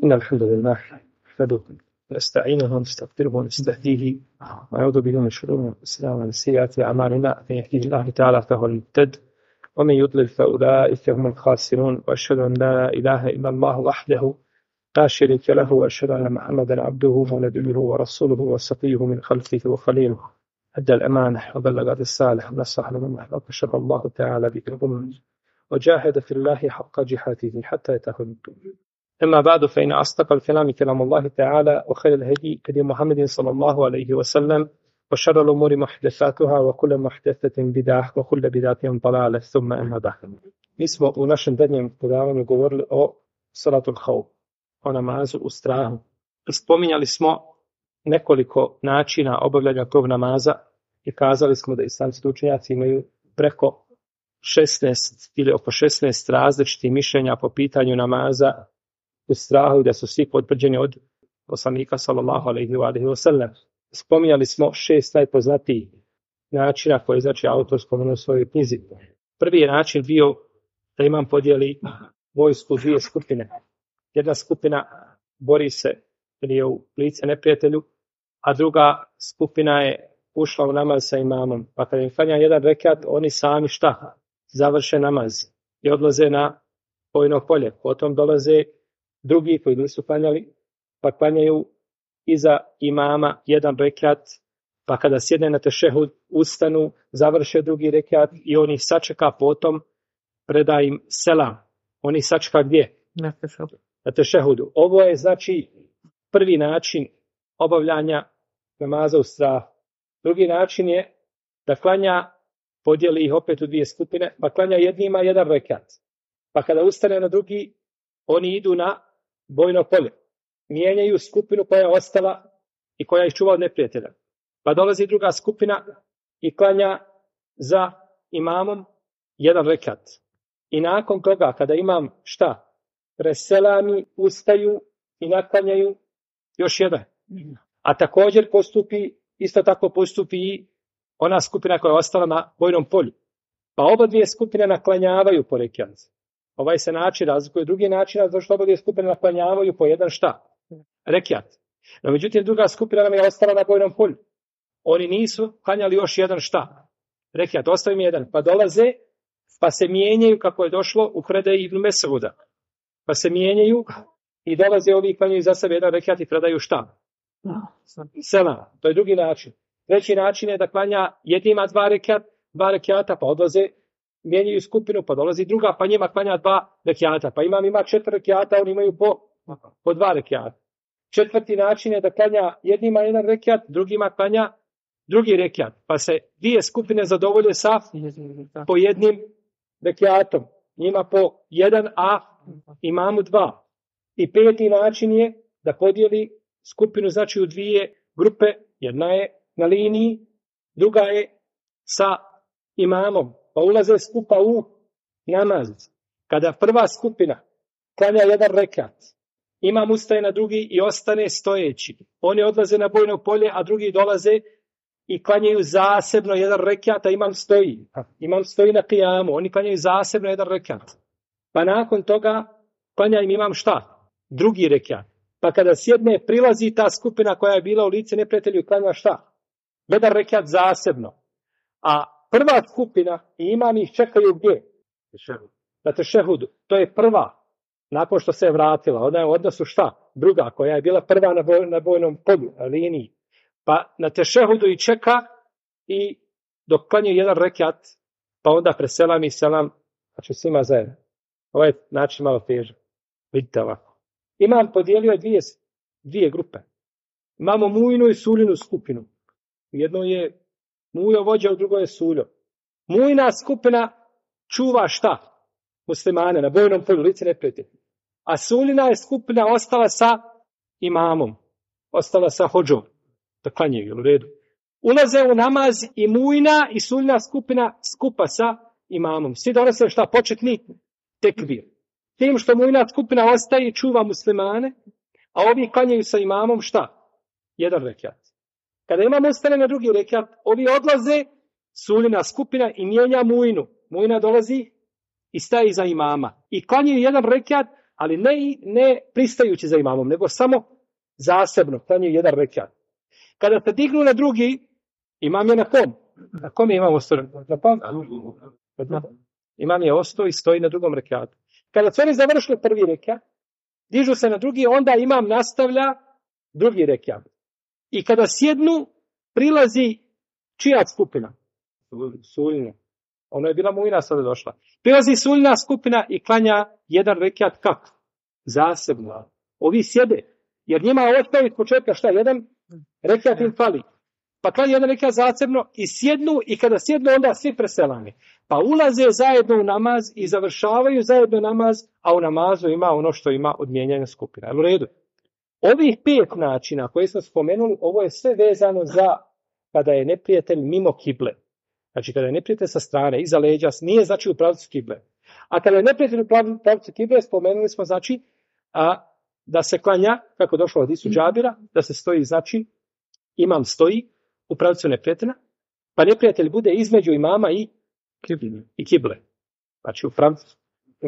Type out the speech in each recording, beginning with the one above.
إن الحمد لله نحمده ونستعينه ونستغفره ونستهديه ونعوذ به من شرور أنفسنا ومن سيئات أعمالنا من يهده الله تعالى فهو المهتد ومن يضلل فأولئك هم الخاسرون وأشهد أن لا إله إلا الله وحده لا شريك له وأشهد أن محمدا عبده ونبيه ورسوله وصفيه من خلقه وخليله أدى الأمانة وبلغ الرسالة ونصح للأمة وكشف الله تعالى به الغمة وجاهد في الله حق جهاده حتى أتاه اليقين. أما بعد فإن أصدق الكلام كلام الله تعالى وخير الهدي هدي محمد صلى الله عليه وسلم وشر الأمور محدثاتها وكل محدثة بدعة وكل بدعة ضلالة ثم أما بعد. Mi smo u našem zadnjem predavanju govorili o salatul hauf, o namazu u strahu. Spominjali smo nekoliko načina obavljanja tog namaza i kazali smo da islamski učenjaci imaju preko 16 ili oko 16 različitih mišljenja po pitanju namaza u strahu, da su svi potvrđeni od poslanika sallallahu alejhi ve sellem. Spominjali smo 6 najpoznatijih načina koje znači autor spomenuo u svojoj knjizi. Prvi je način bio da imam podijeli vojsku u dvije skupine. Jedna skupina bori se ili je u lice neprijatelju, a druga skupina je ušla u namaz sa imamom. Pa kada im klanja jedan rekat, oni sami šta? Završe namaz i odlaze na bojno polje. Potom dolaze drugi koji nisu klanjali, pa klanjaju iza imama jedan rekat, pa kada sjedne na tešehud, ustanu, završe drugi rekat i on ih sačeka, potom preda im selam. On ih sačeka gdje? Na tešehudu. Ovo je znači prvi način obavljanja namaza u strahu. Drugi način je da klanja, podijeli ih opet u dvije skupine, pa klanja jednima jedan rekat. Pa kada ustane na drugi, oni idu na bojno polje. Mijenjaju skupinu koja je ostala i koja je čuva od neprijatelja. Pa dolazi druga skupina i klanja za imamom jedan rekat. I nakon toga, kada imam šta? Preselami, ustaju i naklanjaju još jedan. A također isto tako postupi i ona skupina koja je ostala na bojnom polju. Pa oba dvije skupine naklanjavaju po rekat. Ovaj se način razlikuje drugi način, zato što oba dvije skupine naklanjavaju po jedan šta? Rekat. No međutim, druga skupina nam je ostala na bojnom polju. Oni nisu klanjali još jedan šta? Rekat, ostavi mi jedan. Pa dolaze, pa se mijenjaju kako je došlo u predaji Ibn Mes'uda. Pa se mijenjaju i dolaze ovi i klanjaju za sebe jedan rekat i predaju šta? Selam. To je drugi način. Treći način je da klanja jednima dva rekata, pa odlaze, mijenjaju skupinu, pa dolazi druga, pa njima klanja 2 rekata. Pa ima 4 rekata, oni imaju po 2 rekata. Četvrti način je da klanja jednima jedan rekat, drugima klanja drugi rekat. Pa se dvije skupine zadovolje sa po jednim rekatom. Njima po 1, a imamu 2. I peti način je da podijeli skupinu znači u dvije grupe. Jedna je na liniji, druga je sa imamom. Pa ulaze skupa u namaz. Kada prva skupina klanja jedan rekat, imam ustaje na drugi i ostane stojeći. Oni odlaze na bojno polje, a drugi dolaze i klanjaju zasebno jedan rekat, a imam stoji. Imam stoji na kijamu, oni klanjaju zasebno jedan rekat. Pa nakon toga klanja im imam šta? Drugi rekat. Pa kada sjedne, prilazi ta skupina koja je bila u lice neprijatelju i klanja šta? Jedan rekat zasebno. A prva skupina i imam ih čekaju gdje? Na tešehudu. To je prva. Nakon što se je vratila. Ona je u odnosu šta? Druga koja je bila prva na bojnom polju, na liniji. Pa na tešehudu i čeka i dok klanjaju jedan rekat, pa onda preselam i selam, znači svima zajedno. Ovaj način malo težak. Vidite ovako. Imam podijelio dvije grupe. Imamo Mujinu i Suljinu skupinu. Jedno je Mujo vođa, u drugoj je Suljo. Mujina skupina čuva šta? Muslimane na bojnom polju, lice neprijatelja. A Suljina je skupina ostala sa imamom. Ostala sa hodžom. Da klanjaju, u redu. Ulaze u namaz i Mujina i Suljina skupina skupa sa imamom. Svi donose šta? Početni tekbir. Tim što Mujina skupina ostaje i čuva muslimane, a ovi klanjaju sa imamom šta? Jedan rekat. Kada imam ustane na drugi rekat, ovi odlaze, Suljina skupina i mijenja Mujinu. Mujina dolazi i staje iza imama. I klanjaju jedan rekat, ali ne pristajući za imamom, nego samo zasebno, klanjaju jedan rekat. Kada se dignu na drugi, imam je na kom? Na kom je imam ostao? Imam je ostao i stoji na drugom rekatu. Kada su oni završili prvi rekat, dižu se na drugi, onda imam nastavlja drugi rekat. I kada sjednu, prilazi čija skupina? Suljina. Ono je bila mujna, sada došla. Prilazi suljina skupina i klanja jedan rekat kako? Zasebno. Ovi sjede. Jer njima ostaje iz početka šta? Jedan rekat im fali. Pa klanja jedan rekat zasebno i sjednu i kada sjednu onda svi preselani. Pa ulaze zajedno u namaz i završavaju zajedno namaz, a u namazu ima ono što ima od mijenjanja skupina. U redu. Ovih 5 načina koje smo spomenuli, ovo je sve vezano za kada je neprijatelj mimo kible. Znači kada je neprijatelj sa strane, iza leđa, nije znači u pravcu kible. A kada je neprijatelj u pravcu kible, spomenuli smo znači da se klanja, kako došlo od hadisu Džabira, da se stoji, znači imam stoji u pravcu neprijatelja, pa neprijatelj bude između imama i kible. Znači u pravcu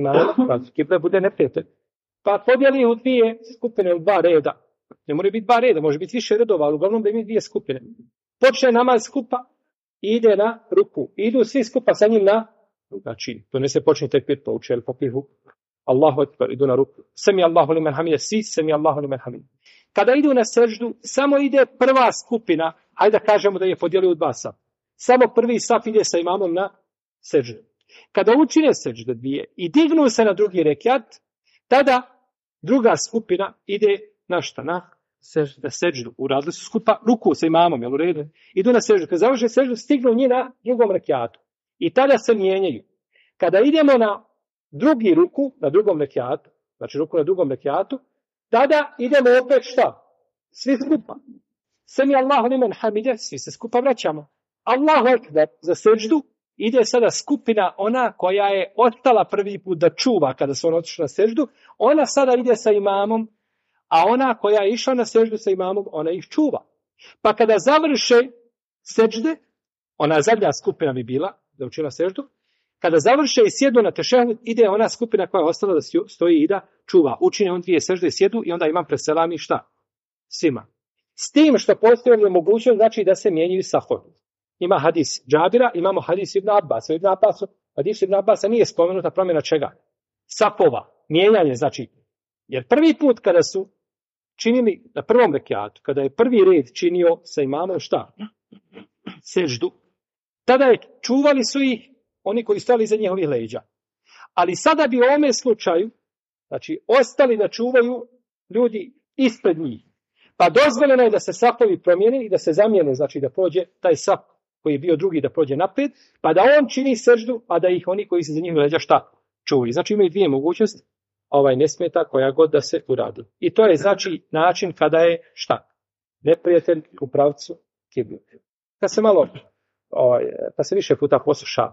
kible bude neprijatelj. Pa podijeli u 2 skupine, u 2 reda. Ne može biti 2 reda, može biti više redova, ali uglavnom da ima 2 skupine. Počne namaz skupa i ide na ruku. Idu svi skupa sa njim na, znači, to ne se počne tekbir, to uči, popihu. Allahu ekber, idu na ruku. Semi Allahu limen hamide, svi semi Allahu limen hamide. Kada idu na seždu, samo ide prva skupina, hajde da kažemo da je podijelio u 2 saf. Samo prvi saf ide sa imamom na seždu. Kada učine sežde 2 i dignu se na drugi rekat, tada druga skupina ide na šta? Na seždu. Uradili su skupa ruku sa imamom, jel u redu? Idu na seždu. Kada završe seždu, stignu njih na drugom rekatu. I tada se mijenjaju. Kada idemo na drugi ruku, na drugom rekatu, znači ruku na drugom rekatu, tada idemo opet šta? Svi skupa. Semi Allahu limen hamide, svi se skupa vraćamo. Allahu ekber za seždu, ide sada skupina ona koja je ostala prvi put da čuva kada su oni otišli na seždu, ona sada ide sa imamom, a ona koja je išla na seždu sa imamom, ona ih čuva. Pa kada završe sežde, ona zadnja skupina bi bila, da učila seždu, kada završe i sjednu na tešehud, ide ona skupina koja je ostala da stoji i da čuva. Učine on 2 sežde i sjedu i onda imam preselami šta? Svima. S tim što postoji mogućnost, znači da se mijenjaju sahovi. Ima hadis Džabira, imamo hadis Ibn Abbas. Hadis Ibn Abbasa nije spomenuta promjena čega? Safova, mijenjanje, znači. Jer prvi put kada su činili na prvom rekatu, kada je prvi red činio sa imamom šta? Seždu. Tada je čuvali su ih oni koji stali iza njihovih leđa. Ali sada bi u ovome slučaju, znači, ostali da čuvaju ljudi ispred njih. Pa dozvoljeno je da se safovi promijene i da se zamijene, znači da prođe taj saf koji je bio drugi da prođe naprijed, pa da on čini seždu, a da ih oni koji se za njihovih leđa šta? Čuvaju. Znači imaju 2 mogućnosti, ne smeta koja god da se uradi. I to je znači način kada je šta? Neprijatelj u pravcu kibli. Kad se malo kad se više puta posluša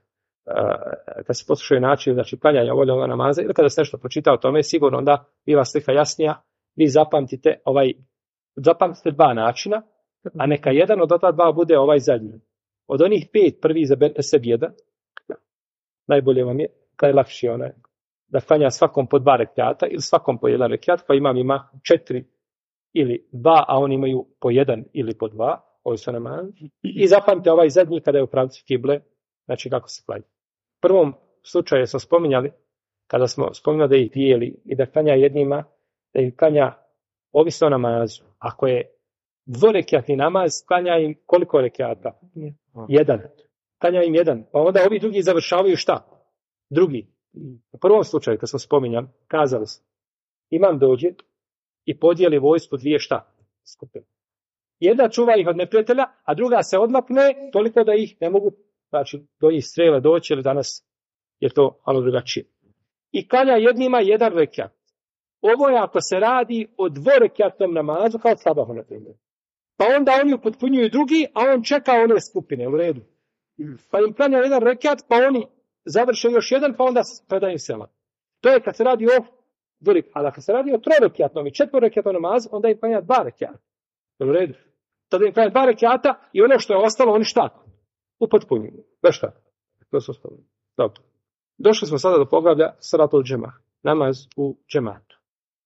kad se poslušaju način, znači klanjanja voljnog namaza, ili kada se nešto pročita o tome, sigurno onda biva slika jasnija, vi zapamtite 2 načina, a neka jedan od ta 2 bude zadnji. Od onih 5 prvi izaberite sebi jedan, najbolje vam je, taj lakši da klanja svakom po 2 rekata ili svakom po 1 rekat, pa imam ima 4 ili 2, a oni imaju po 1 ili po 2, ovi su namaz. I zapamtite zadnji kada je u pravcu kible, znači kako se klanja. U prvom slučaju smo spominjali, kada smo spominjali da ih dijeli i da klanja jednima, da ih klanja ovisno o namazu. Ako je 2-rekatni namaz, klanja im koliko rekata? 1. Klanja im 1. Pa onda ovi drugi završavaju šta? Drugi. U prvom slučaju, kad smo spominjali, kazali smo, imam dođe i podijeli vojsku 2 šta? Skupine. Jedna čuva ih od neprijatelja, a druga se odmakne toliko da ih ne mogu, znači, do njih strele doći, jer danas je to malo drugačije. I klanja jednima 1 rekat. Ovo je ako se radi o 2-rekatnom namazu, kao sabahu, na primjer. Pa onda oni upotpunjuju drugi, a on čeka one skupine, u redu. Pa im klanja 1 rekat, pa oni završe još 1, pa onda predaju selam. To je kad se radi o 2, ali ako se radi o 3-rekatnom i 4-rekatnom namazu, onda im klanja 2 rekata. U redu. Tada im klanja 2 rekata i ono što je ostalo, oni šta? Upotpunjuju. Bez šta? To su ostalo. Dobro. Došli smo sada do poglavlja Salatul Džemah. namaz u džematu.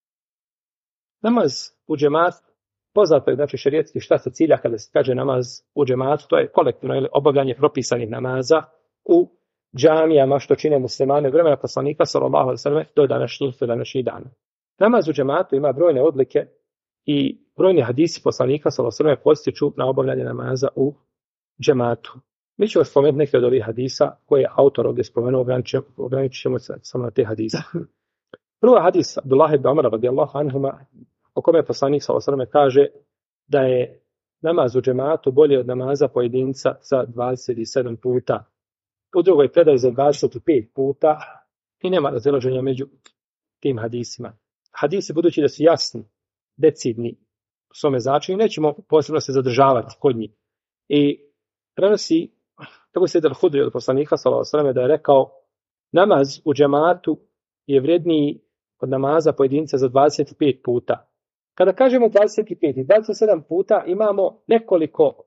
Namaz u džematu, poznato je, znači, šerijetski šta se cilja kada se kaže namaz u džematu, to je kolektivno ili obavljanje propisanih namaza u džamijama, što čine muslimani vremena poslanika sallallahu alejhi ve sellem do današnjih dana. Namaz u džematu ima brojne odlike i brojni hadisi poslanika sallallahu alejhi ve sellem podstiču na obavljanje namaza u džematu. Mi ćemo spomenuti neke od ovih hadisa koje je autor ovdje spomenuo, ograničit ćemo se samo na te hadise. Prvo hadis Abdullah ibn Umar radijallahu anhuma, o kome poslanik sallallahu alejhi ve sellem kaže da je namaz u džematu bolji od namaza pojedinca za 27 puta. U drugoj predaji za 25 puta i nema razilaženja među tim hadisima. Hadisi, budući da su jasni, decidni u svome značenju, nećemo posebno se zadržavati kod njih. I prenosi, tako se Al-Hudri od poslanika sallallahu alejhi ve sellem da je rekao, namaz u džematu je vredniji od namaza pojedinca za 25 puta. Kada kažemo 25 i 27 puta, imamo nekoliko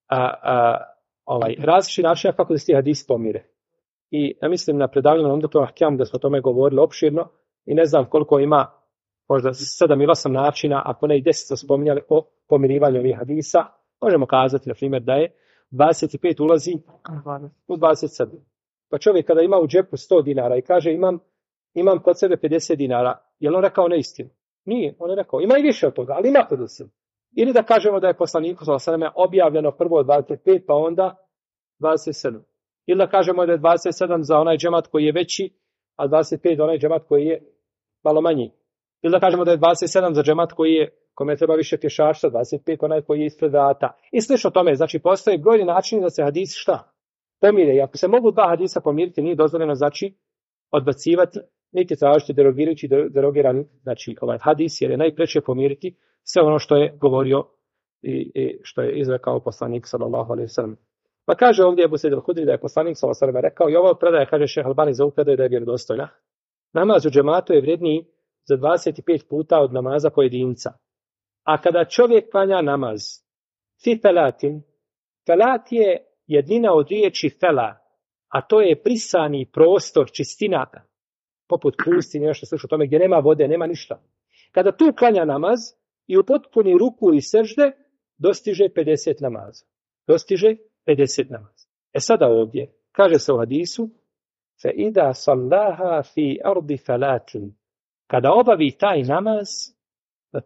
različitih načina kako da se ti hadisi pomire. I ja mislim na predavanju na Umdatul Ahkam da smo o tome govorili opširno i ne znam koliko ima, možda 7 ili 8 načina, ako ne i 10 smo spominjali o pomirivanju ovih hadisa. Možemo kazati, na primjer, da je 25 ulazi u 27. Pa čovjek kada ima u džepu 100 dinara i kaže imam kod sebe 50 dinara, je li on rekao neistinu? Nije, on je rekao, ima i više od toga, ali ima 50. Ili da kažemo da je poslaniku sallallahu alejhi ve sellem objavljeno prvo 25, pa onda 27. Ili da kažemo da je 27 za onaj džemat koji je veći, a 25 za onaj džemat koji je malo manji. Ili da kažemo da je 27 za džemat kome treba više pješaštva, 25 onaj koji je ispred vrata. I slično tome, znači postoje brojni načini da se hadis šta? Pomire. I ako se mogu dva hadisa pomiriti, nije dozvoljeno znači odbacivati, niti tražiti derogirajući derogirani, znači ovaj hadis, jer je najpreče pomiriti sve ono što je govorio i što je izrekao poslanik sallallahu alejhi ve sellem. Pa kaže ovdje Ebu Sejid al-Hudri da je poslanik sallallahu alejhi ve sellem rekao, i ovo predaje, kaže Šejh Albani za ovu predaju da je vjerodostojna. Namaz u džematu je vredniji za 25 puta od namaza pojedinca. A kada čovjek klanja namaz, fi felatin, felat je jednina od riječi fela, a to je prisani prostor, čistina, poput pustinje, nešto slično o tome, gdje nema vode, nema ništa. Kada tu klanja namaz i u potpuni ruku i sežde, dostiže 50 namaza. Dostiže 50 namaza. E sada ovdje, kaže se u hadisu, fe ida sallaha fi ardi falatin. Kada obavi taj namaz na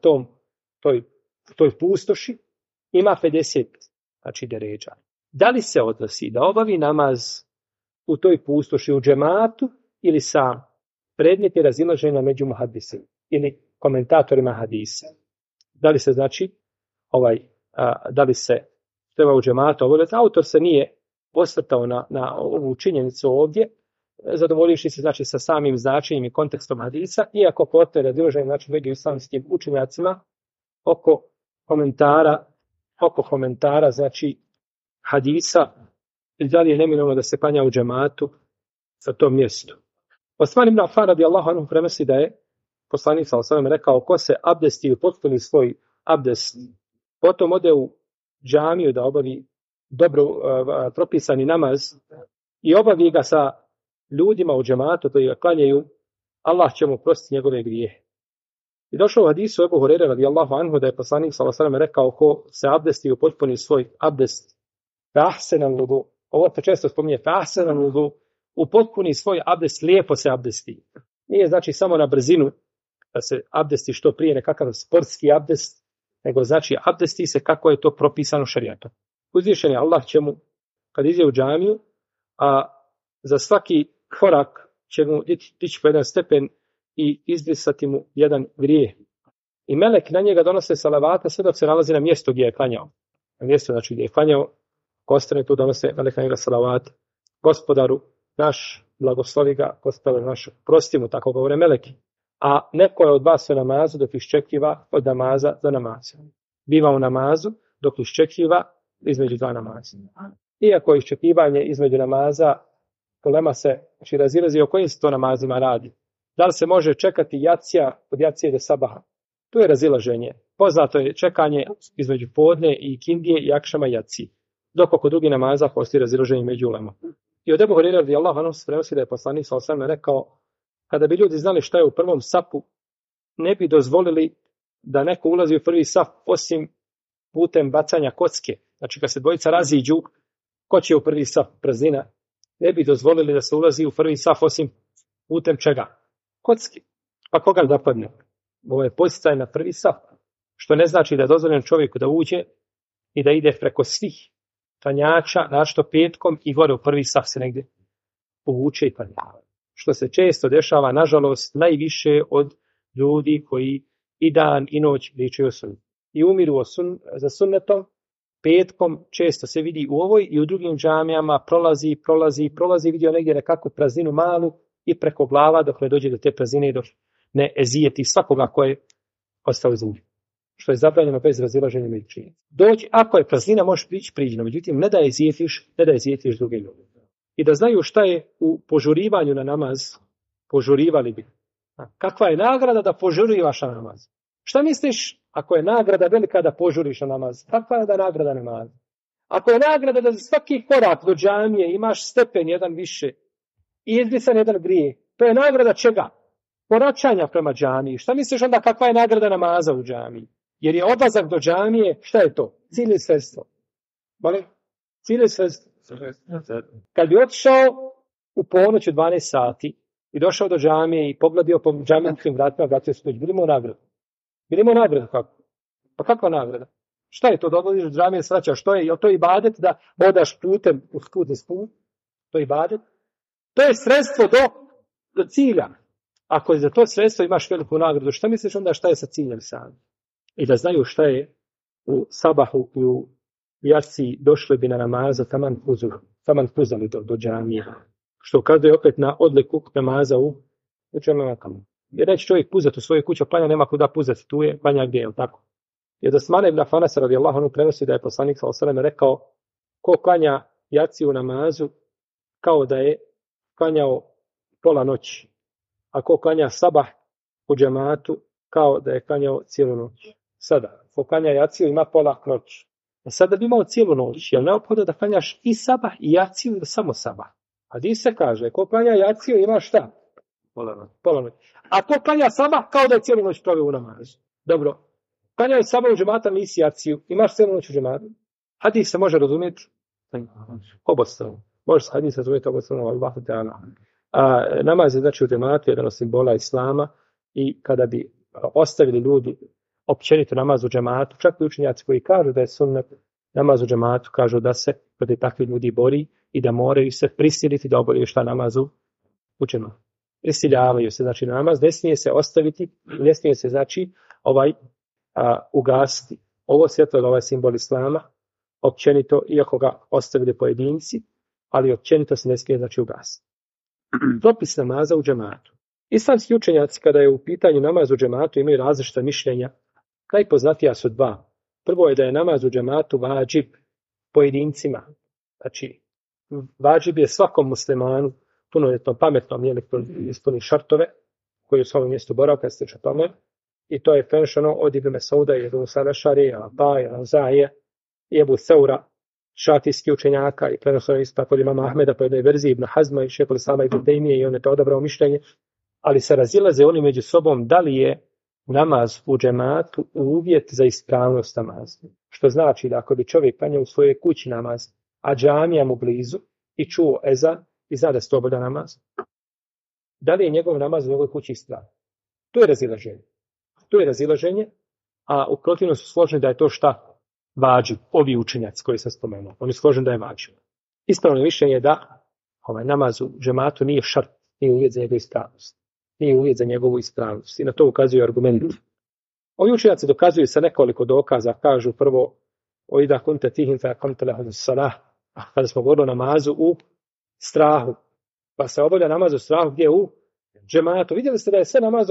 toj pustoši, ima 50, znači deređa. Da li se odnosi da obavi namaz u toj pustoši u džematu ili sam? Predmet je razilaženja među muhaddisima ili komentatorima hadisa. Da li se znači da li se treba u džematu obavljati? Autor se nije osvrtao na ovu činjenicu ovdje, zadovoljivši se znači sa samim značenjem i kontekstom hadisa, iako postoje razilaženje znači među islamskim učenjacima oko komentara znači hadisa, i da li je neminovno da se klanja u džematu sa tom mjestu. Osman ibn Affan radijallahu anhu prenosi da je poslanik sallallahu alejhi ve sellem rekao, ko se abdesti i potpuni svoj abdest, potom ode u džamiju da obavi dobro propisani namaz i obavi ga sa ljudima u džematu koji ga klanjaju, Allah će mu prostiti njegove grijehe. I došlo u hadisu Ebu Hurajre radijallahu anhu da je poslanik sallallahu alejhi ve sellem rekao, ko se abdesti i potpuni svoj abdest, fahsenan wudu, ovo se često spominje, fahsenan wudu, u potpuni svoj abdest, lijepo se abdesti. Nije znači samo na brzinu da se abdesti što prije nekakav sportski abdest, nego znači abdesti se kako je to propisano šerijatom. Uzvišen je Allah će mu, kad ide u džamiju, a za svaki korak će mu dići po jedan stepen i izbrisati mu jedan grijeh. I melek na njega donose salavata sve dok se nalazi na mjestu gdje je klanjao. Na mjestu znači gdje je klanjao, ko ostane tu donose melek na njega salavata. Gospodaru naš, blagoslovi ga, Gospodaru naš, prosti mu, tako govore meleki. A neko je od vas u namazu dok iščekiva od namaza do namaza. Biva u namazu dok iščekiva između dva namaza. Iako iščekivanje između namaza, ulema se razilazi o kojim se to namazima radi. Da li se može čekati jacija od jacije do sabaha? Tu je razilaženje. Poznato je čekanje između podne i kindije i akšama i jaciji. Dok oko drugih namaza postoji razilaženje među ulemom. I od Ebu Hurajre radijallahu anhu se prenosi da je poslanik sallallahu alejhi ve sellem rekao, kada bi ljudi znali šta je u prvom safu, ne bi dozvolili da neko ulazi u prvi saf osim putem bacanja kocke. Znači kad se dvojica raziđu, ko će u prvi saf? Praznina. Ne bi dozvolili da se ulazi u prvi saf osim putem čega? Kocki. Pa koga zapadne? Ovo je podsticaj na prvi saf. Što ne znači da je dozvoljeno čovjeku da uđe i da ide preko svih klanjača, našto petkom i gore u prvi saf se negdje povuče i klanjava. Što se često dešava, nažalost, najviše od ljudi koji i dan i noć pričaju o sunnetu. I umiru za sunnetom, petkom često se vidi u ovoj i u drugim džamijama prolazi, vidio negdje nekakvu prazninu malu i preko glava dok ne dođe do te praznine i dok ne ezijeti svakoga ko je ostao zemlji. Što je zabranjeno bez razilaženja među činjenicama. Dođi, ako je praznina, možeš prići, no međutim, ne da ezijetiš druge ljude. I da znaju šta je u požurivanju na namaz, požurivali bi. Kakva je nagrada da požurivaš na namaz? Šta misliš ako je nagrada velika da požuriš na namaz? Kakva je da nagrada namaz? Ako je nagrada da za svaki korak do džamije imaš stepen jedan više i izbrisan jedan grije, to je nagrada čega? Koračanja prema džamiji. Šta misliš onda kakva je nagrada namaza u džamiji? Jer je odlazak do džamije, šta je to? Cilj ili sredstvo? Molim? Cilj ili sredstvo? Kad bi otišao u ponoć u 12 sati i došao do džamije i pogledio po džamijskim vratima, vratio se dođe, bili mu nagradu. Bili mu nagradu kako? Pa kakva nagrada? Šta je to da odlaziš do džamije i svaćaš? Što je? Je li to ibadet da odaš putem uz put i sput? To je ibadet? To je sredstvo do cilja. Ako za to sredstvo imaš veliku nagradu, šta misliš onda šta je sa ciljem sam? I da znaju šta je u sabahu i u jaci došli bi na namaza taman puzali do džamije. Što ukazuje opet na odliku namaza u džamijama. Jer neće čovjek puzati u svoju kuću, klanja nema kuda puzati, tu je klanja gdje, je li tako? Jer da Osman ibn Affan radijallahu anhu prenosi da je poslanik sallallahu alejhi ve sellem rekao ko klanja jaciju u namazu kao da je klanjao pola noći. A ko klanja sabah u džematu kao da je klanjao cijelu noć. Sada, ko klanja jaciju ima pola noći. A sada bi imao cijelu noć, jer neophodno da klanjaš i sabah i jaciju ili samo sabah. A di se kaže, ko klanja jaciju ima šta? Pola noći. A ko klanja sabah kao da je cijelu noć proveo u namazu. Dobro. Klanjaj sabah u džemata, nisi jaciju, imaš cijelu noć u džematu. Hadis se može razumjeti obostrano. Može se hadis razumjeti obostrano, Allahu Teala. A namaz je znači u džematu jedan od simbola islama i kada bi ostavili ljudi općenito namaz u džematu, čak i učenjaci koji kažu da je sunnet namaz u džematu, kažu da se protiv takvih ljudi bori i da moraju se prisiliti da obavljaju šta namazu u džematu. Prisiljavaju se, znači namaz, ne smije se ostaviti, ne smije se znači ugasiti. Ovo svjetlo je ovaj simbol islama, općenito, iako ga ostavili pojedinci, ali općenito se ne smije znači ugasiti. Propis namaza u džematu. Islamski učenjaci kada je u pitanju namaz u džematu imaju različita mišljenja. Najpoznatija su dva. Prvo je da je namaz u džematu vađib pojedincima. Znači, vađib je svakom muslimanu, punoljetnom, pametnom, ispuni šartove, koji u svom mjestu boravka stiče tome. I to je prenošeno od Ibn Mesauda i Ebu Salašari, Al-Baje, Al-Zaje, i Ebu Seura, šatijski učenjaka, i prenošeno isto od imama Ahmeda po jednoj verziji Ibn Hazma i Šejhul Islama Ibn Tejmije, i on je to odabrao mišljenje. Ali se razilaze oni među sobom da li je namaz u džematu uvjet za ispravnost namaza. Što znači da ako bi čovjek klanjao u svojoj kući namaz, a džamija mu blizu i čuo ezan i zna da se to obavlja namaz, da li je njegov namaz u njegovoj kući ispravan? To je razilaženje, a u protivnom su složeni da je to šta vađib. Ovi učenjaci koji sam spomenuo, oni su složeni da je vađib. Ispravno mišljenje je da namaz u džematu nije šart, nije uvjet za njegovu ispravnost. Nije uvjet za njegovu ispravnost. I na to ukazuju argumenti. Ovi učenjaci dokazuju sa nekoliko dokaza. Kažu prvo, oida kunte tihim fa akamte lahum salah. Kada smo govorili o namazu u strahu. Pa se obavlja namaz u strahu gdje u džematu. Vidjeli ste da je sve namaz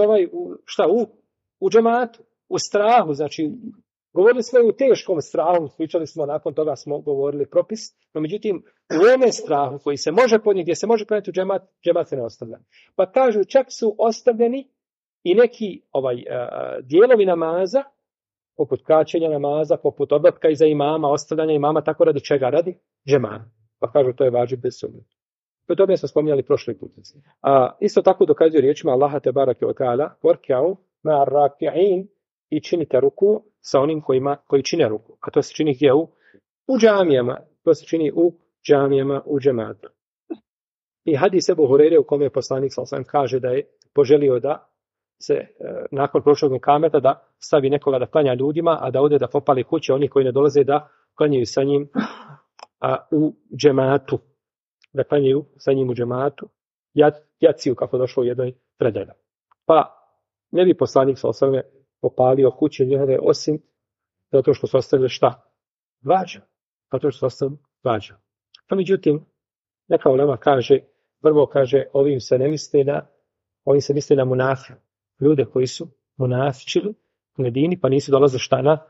u džematu, u strahu. Znači, govorili smo i u teškom strahu. Pričali smo, nakon toga smo govorili propis. No, međutim, u ovome strahu koji se može podnijeti, gdje se može prenijeti u džemat se ne ostavlja. Pa kažu, čak su ostavljeni i neki dijelovi namaza, poput kraćenja namaza, poput odlatka iza imama, ostavljanja imama, tako radi čega? Radi džemat. Pa kažu, to je vađib bez sumnje. O tome smo spominjali prošli put. Isto tako dokazuje riječima Allaha te barake wa ta'ala warka'u ma'ar raki'in i činite ruku sa onim koji čine ruku. A to se čini gdje? U džamijama. To se čini u džamijama, u džematu. I hadis Ebu Hureyre u kome je poslanik sallallahu kaže da je poželio da se nakon prošlog kameta da stavi nekoga da klanja ljudima, a da ode da popali kuće oni koji ne dolaze da klanjaju sa njim u džematu. Da klanjaju sa njim u džematu. Jaciju, kako došlo u jednoj predaji. Pa ne bi poslanik sallallahu popalio kuće njihove osim zato što su ostavili šta? Vađa. Zato što su ostavili vađa. Pa međutim, neka ulema kaže, prvo kaže, ovim se misli na munafi. Ljude koji su munafičili u Medini, pa nisu dolazili šta na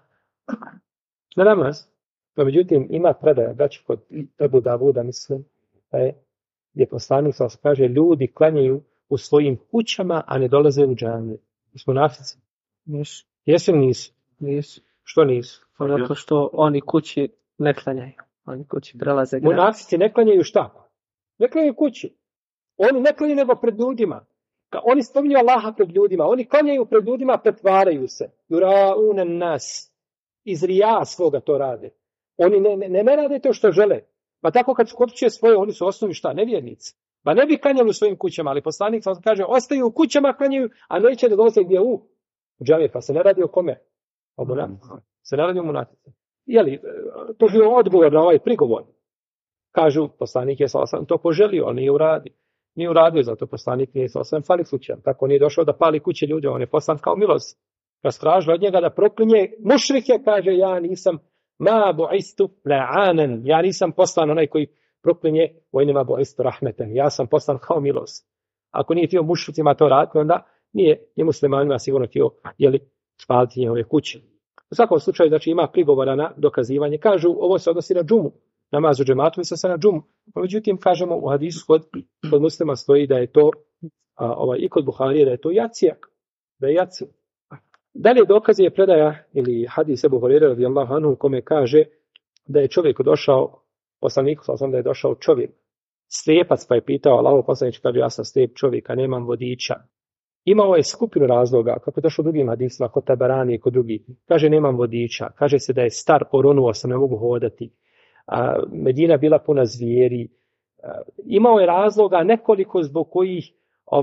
namaz. Pa međutim, ima predaja, braći kod Ebu Davuda, mislim, gdje poslanik kaže, ljudi klanjaju u svojim kućama, a ne dolaze u džamiju. Smo munafici. Nisu. Jesu ili nisu? Nisu. Što nisu? Zato što oni kući ne klanjaju. Oni kući prelaze granice. Munafici ne klanjaju šta? Ne klanjaju kući. Oni ne klanjaju nego pred ljudima. Oni spominju Allaha pred ljudima. Oni klanjaju pred ljudima, pretvaraju se. Yura'unan nas. Iz rija svoga to rade. Oni ne rade to što žele. Pa tako kad su kod kuće svoje, oni su osnovi šta? Nevjernici. Pa ne bi klanjali u svojim kućama, ali poslanik sam kaže, ostaju u kućama, klanjaju, a neće da dolaze gdje u džamije. Pa se ne radi o kome? O munafici. Se ne radi o munafici. Jeli, to je bio odgovor na ovaj prigovor. Kažu, poslanik je sallallahu to poželio, ali nije uradio. Nije uradio, zato poslanik nije sallallahu fali kućama. Tako nije došao da pali kuće ljude, on je poslan kao milost. Rastražio od njega da proklinje mušrike, kaže, ja nisam ma bu'istu la'anan, ja nisam poslan onaj koji proklinje, vojnima bu'istu rahmeten, ja sam poslan kao milost. Ako nije htio mušricima to raditi, onda nije muslimanima sigurno htio spaliti njihove kuće. U svakom slučaju, znači, ima prigovora na dokazivanje. Kažu, ovo se odnosi na džumu. Namaz u džematu se na džumu. Međutim, kažemo u hadisu kod muslima stoji da je to, i kod Buharije, da je to jacija. Da je jacija. Dalje dokaz je predaja, ili hadis Ebu Hureyre radijallahu anhu, u kome kaže da je čovjek došao, poslaniku sam da je došao čovjek, slijepac, pa je pitao, Allahov poslanik kaže, ja sam slijep čovjek, a nemam vodiča. Imao je skupinu razloga, kako je došlo drugim hadisima, kod Tabarani i kod drugih. Kaže, nemam vodiča. Kaže se da je star, oronuo sam, ne mogu hodati. Medina bila puna zvijeri. Imao je razloga nekoliko zbog kojih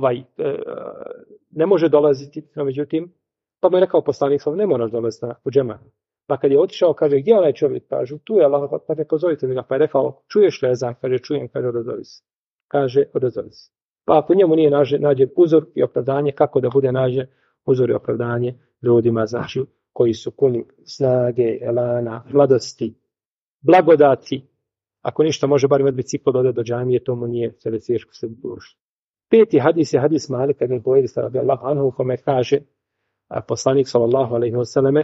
ne može dolaziti. Međutim, pa mu je rekao poslanik, ne moraš dolaziti u džemat. Pa kad je otišao, kaže, gdje onaj čovjek? Kažu, tu je Allah, pa ne pozovite mi ga. Pa je rekao, čuješ li ezan? Kaže, čujem, kaže, odazovi se. Kaže, odazovi se. Pa ako njemu nije nađen uzor i opravdanje, kako da bude nađen uzor i opravdanje ljudima, znači, koji su puni snage, elana, mladosti, blagodati. Ako ništa može bar imati biciklo da ode do džamije, to mu nije teško se duši. Peti hadis je hadis Malika ibn Huwairisa radijallahu anhu, u kome kaže poslanik sallallahu alejhi ve selleme: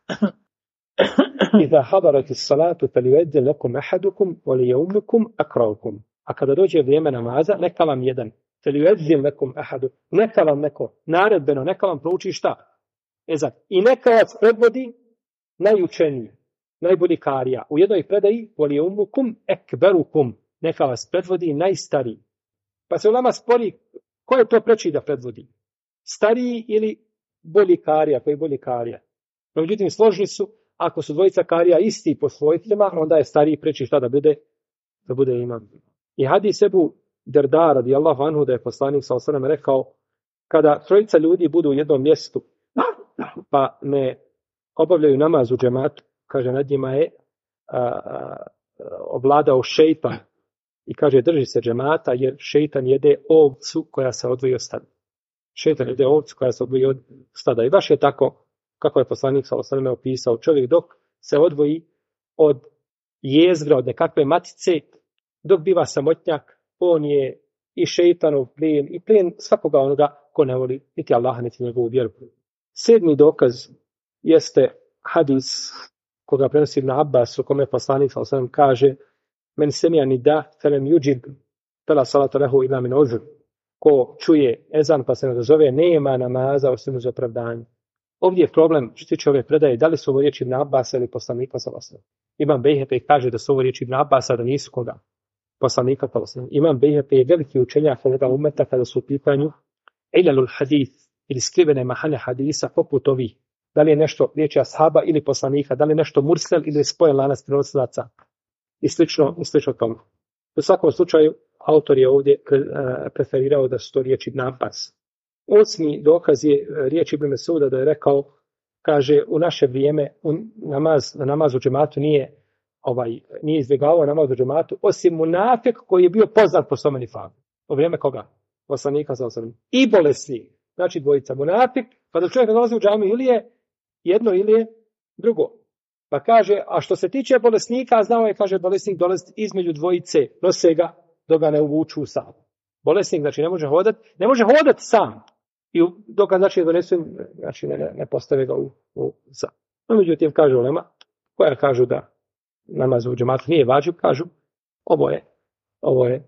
"Iza hadarat as-salatu falyu'addin lakum ahadukum wa liyawmikum akraukum." A kada dođe vrijeme namaza, neka vam jedan falyu'addin lakum ahadu, neka vam neko naredbeno, neka vam prouči šta? Ezan. I neka vas predvodi najučeniji, najbolji karija. U jednoj predaji wa liyawmikum akbarukum, neka vas predvodi najstariji. Pa se ulema spori ko je to preči da predvodi? Stariji ili bolji karija, koji je bolji karija? No, međutim, složni su, ako su dvojica karija isti po svojstvima, onda je stariji preči šta da bude imam. I hadis Ebu Derda radijallahu anhu, da je poslanik sallallahu alejhi ve sellem rekao, kada trojica ljudi budu u jednom mjestu, pa ne obavljaju namaz u džematu, kaže, nad njima je ovladao šejtan. I kaže, drži se džemata, jer šejtan jede ovcu koja se odvoji od stada. Šejtan jede ovcu koja se odvoji od stada. I baš je tako, kako je poslanik sallallahu alejhi ve sellem opisao, čovjek dok se odvoji od jezgra, od nekakve matice, dok biva samotnjak, on je i šejtanov plijen, i plijen svakoga onoga ko ne voli niti Allaha, niti njegovu vjeru. Sedmi dokaz jeste hadis koga prenosi Ibn Abbas, u kome poslanik sallallahu alejhi ve sellem kaže: "Men semija nida felem yuđib, fela salata lehu ila min uzr." Ko čuje ezan pa se ne dozove, nema namaza osim uz opravdanje. Ovdje je problem što tiče ove predaje, da li su ovo riječi Ibn Abbasa ili poslanika sallallahu alejhi ve sellem. Imam Bejhaqi kaže da su ovo riječi Ibn Abbasa, da nisu koga? poslanika. Imam Bejheqi je veliki učenjak ovoga umeta kada su u pitanju ilalul hadith ili skrivene mahane hadisa poput ovih. Da li je nešto riječi ashaba ili poslanika, da li je nešto mursel ili spojen lanac prenosilaca i slično tomu. U svakom slučaju, autor je ovdje preferirao da su to riječi Ibn Abbas. 8. dokaz je riječ Ibn Mesuda da je rekao, kaže, u naše vrijeme namaz u džematu nije izbjegavao namaz u džematu, osim munafik koji je bio poznat po svome nifaku. U vrijeme koga? Poslanika sa osam. I bolesni. Znači dvojica munafik, pa da čovjek dolazi u džamiju ili je jedno ili je drugo. Pa kaže, a što se tiče bolesnika, znao je, kaže, bolesnik dolazi između dvojice, nose ga, dok ga ne uvuču u sam. Bolesnik, znači, ne može hodati sam. I dok ga, znači, donesu, znači, ne postave ga u sam. No, međutim, kaže ulema, koja kažu da namaz u džematu nije vađib, kažu, ovo je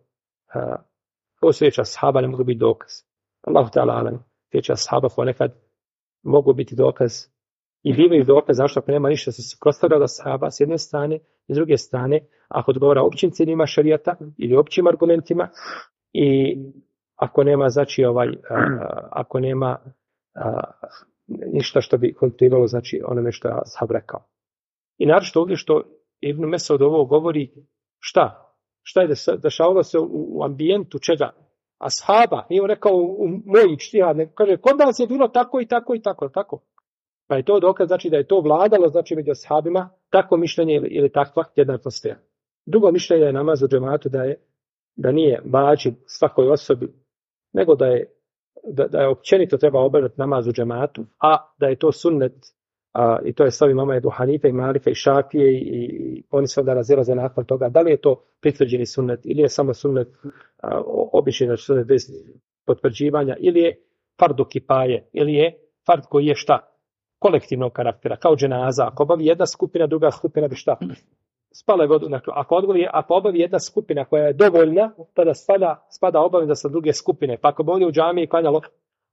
svijeća ashaba ne mogu biti dokaz. Allahu ta'ala alam, svijeća ashaba ponekad mogu biti dokaz i bivaju dokaz, zašto ako nema ništa se suprotstavlja od ashaba s jedne strane i s druge strane, ako odgovara općim ciljima šarijata ili općim argumentima i ako nema, znači, ako nema ništa što bi kontribuiralo, znači, onome što je ashab rekao. I naročito ovdje što Ibn Mesud ovo govori, šta je dešavalo se u ambijentu čega? Ashaba, nije on rekao u mojih štihad, nego kaže, kod nas je bilo tako i tako i tako. Pa je to dokaz, znači, da je to vladalo, znači, među ashabima, takvo mišljenje ili takva jedna atmosfera. Drugo mišljenje je namaz u džematu da nije vađib svakoj osobi, nego da je općenito treba obavljati namaz u džematu, a da je to sunnet, i to je stav imama Ebu Hanife i Malika i Šafije i oni se onda razilaze nakon toga. Da li je to potvrđeni sunnet ili je samo sunnet obični sunnet bez potvrđivanja ili je fardu kipaje ili je fard koji je kolektivnog karaktera, kao dženaza. Ako obavi jedna skupina, druga skupina bi spala je vodu. Ako obavi jedna skupina koja je dovoljna, tada spada obaveza sa druge skupine. Pa ako bi ovdje u džamiji klanjalo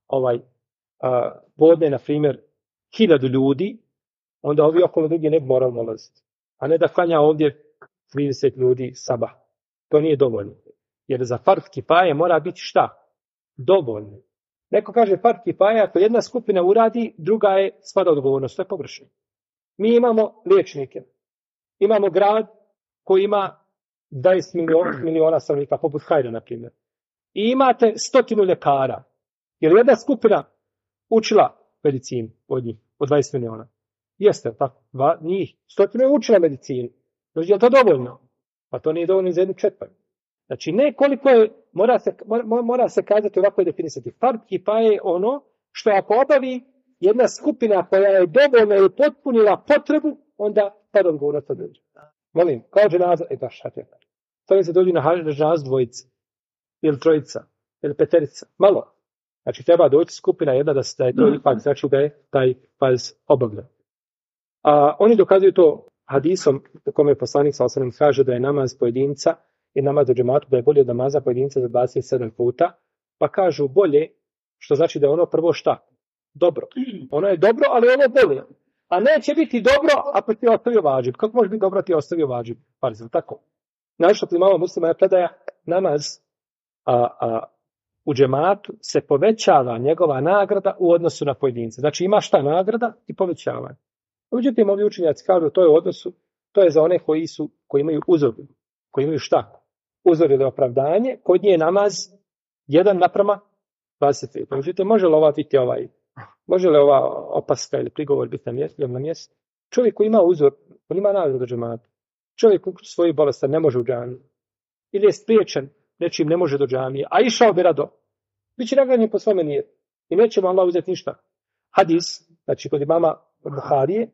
podne, na primjer, 1000 ljudi, onda ovi okolo drugi ne bi morali dolaziti. A ne da klanja ovdje 30 ljudi sabah. To nije dovoljno. Jer za fard kifaje mora biti dovoljno. Neko kaže fard kifaje, ako jedna skupina uradi, druga je spada odgovornost. To je pogrešno. Mi imamo liječnike. Imamo grad koji ima 20 miliona stanovnika, poput Hajra, na primjer. I imate 100 ljekara. Jer jedna skupina učila medicinu od njih, od 20 miliona. Jeste, tako. Njih 100 je učila medicinu. Znači, je to dovoljno? Pa to nije dovoljno za jednu četvrtinu. Znači, ne koliko je, mora se kazati ovako i definisati. Fard kifaje je ono što ako obavi jedna skupina koja je dovoljno ili potpunila potrebu, onda pada odgovornost od ljudi. Molim, kao dženaza, baš šta te. To se dođi na dženazu dvojica, ili trojica, ili peterica. Malo. Znači, treba doći skupina jedna da je to ipak, znači da je taj farz obavljen. Oni dokazuju to hadisom u kome poslanik sallallahu alejhi ve sellem kaže da je namaz pojedinca i namaz u džematu da je bolje od namaza pojedinca za 27 puta, pa kažu bolje, što znači da je ono prvo dobro. Ono je dobro, ali ono bolje. A neće biti dobro ako ti je ostavio vađib. Kako može biti dobro ti je ostavio vađib? Farz, tako. Našto primama muslima je predaja namaz u džematu se povećava njegova nagrada u odnosu na pojedince. Znači ima nagrada i povećavanje. Međutim, ovi učenjaci kažu to je u odnosu, to je za one koji imaju uzor, koji imaju uzor ili opravdanje, kod nje je namaz 1:25. Međutim, može li ova opaska ili prigovor biti na mjestu? Čovjek koji ima uzor, on ima nagradu u džematu. Čovjek u svoji bolesti ne može u džamiju. Ili je spriječen, nečim ne može do džamije, a išao bi rado. Biće nagrađen po svome nijetu. I neće mu Allah uzeti ništa. Hadis, znači kod imama Buharije,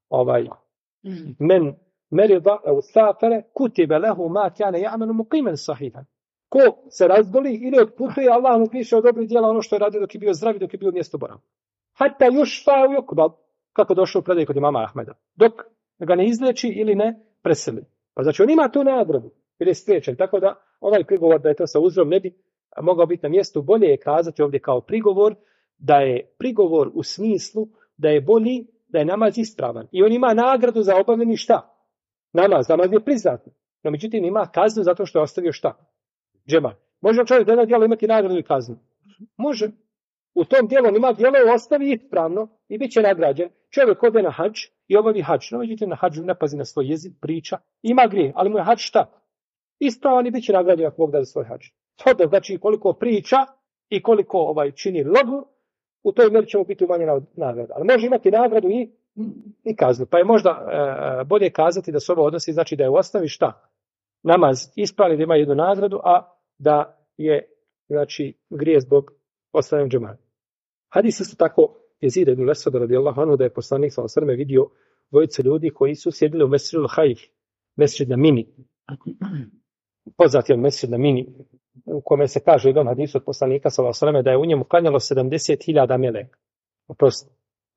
men merida u safere kutibe lehu ma kane ja'manu muqimen sahihan. Ko se razboli ili odputuje, Allah mu piše od dobrih djela ono što je radio dok je bio zdrav i dok je bio mjesto boravka. Hatta yushfa yuqbal, kako došlo u predaj kod imama Ahmeda. Dok ga ne izleči ili ne preseli. Pa znači on ima tu nagradu jer je spriječen. Tako da ovaj prigovor da je to sa uzrom ne bi mogao biti na mjestu. Bolje je kazati ovdje kao prigovor da je prigovor u smislu da je bolji, da je namaz ispravan. I on ima nagradu za obavljeni namaz. Namaz je priznat. No međutim ima kaznu zato što je ostavio šta? Džemat. Može čovjek da jedno djelo imati nagradu i kaznu? Može. U tom dijelu on ima djelo i ostavi ispravno i bit će nagrađen. Čovjek ode na hadž i obavi hadž. No međutim na hadžu ne pazi na svoj jezik, priča. Ima grijeh, ali mu je hadž šta? Ispravan i bit će nagrađen ako Bog da za svoj hadž. To da znači koliko priča i koliko čini logu, u toj mjeri ćemo biti umanjena nagrada. Ali može imati nagradu i kaznu. Pa je možda bolje kazati da se ovo odnosi, znači da je u osnovi šta? Namaz ispravan da ima jednu nagradu, a da je znači grijeh zbog ostavljanja džemata. Hadis isto tako Jezid ibn Lesad radijallahu anhu da je poslanik sallallahu alejhi ve sellem vidio dvojice ljudi koji su sjedili u Mesdžidul Hajf, mesdžid na Mini. Poznat je mesdžid na Mini, u kome se kaže u jednom hadisu od poslanika sallallahu alejhi ve sellem da je u njemu klanjalo 70.000 meleka. Oprosti.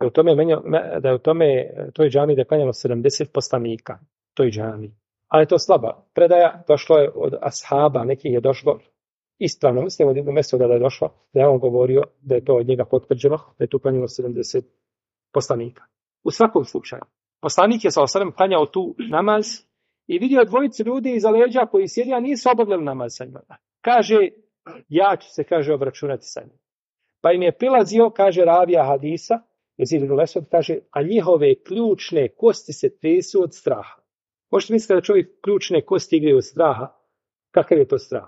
Da je u toj džamii da je klanjalo 70 poslanika, toj džamii. Ali to slaba predaja, došlo je od ashaba, nekih je došlo ispravno, mislim od jednog mjesta da je došlo, da je on govorio da je to od njega potvrđeno, da je tu klanjalo 70 poslanika. U svakom slučaju, poslanik je sallallahu alejhi ve sellem klanjao tu namaz i vidio dvojicu ljudi iza leđa koji sjedi, a nisu obavljali namaz sa njima. Kaže, ja ću se, kaže, obračunati sa njima. Pa im je prilazio, kaže ravija hadisa, Jezid ibn Lesad, kaže, a njihove ključne kosti se tresu od straha. Možete misliti da čovjek ključne kosti igraju od straha? Kakav je to strah?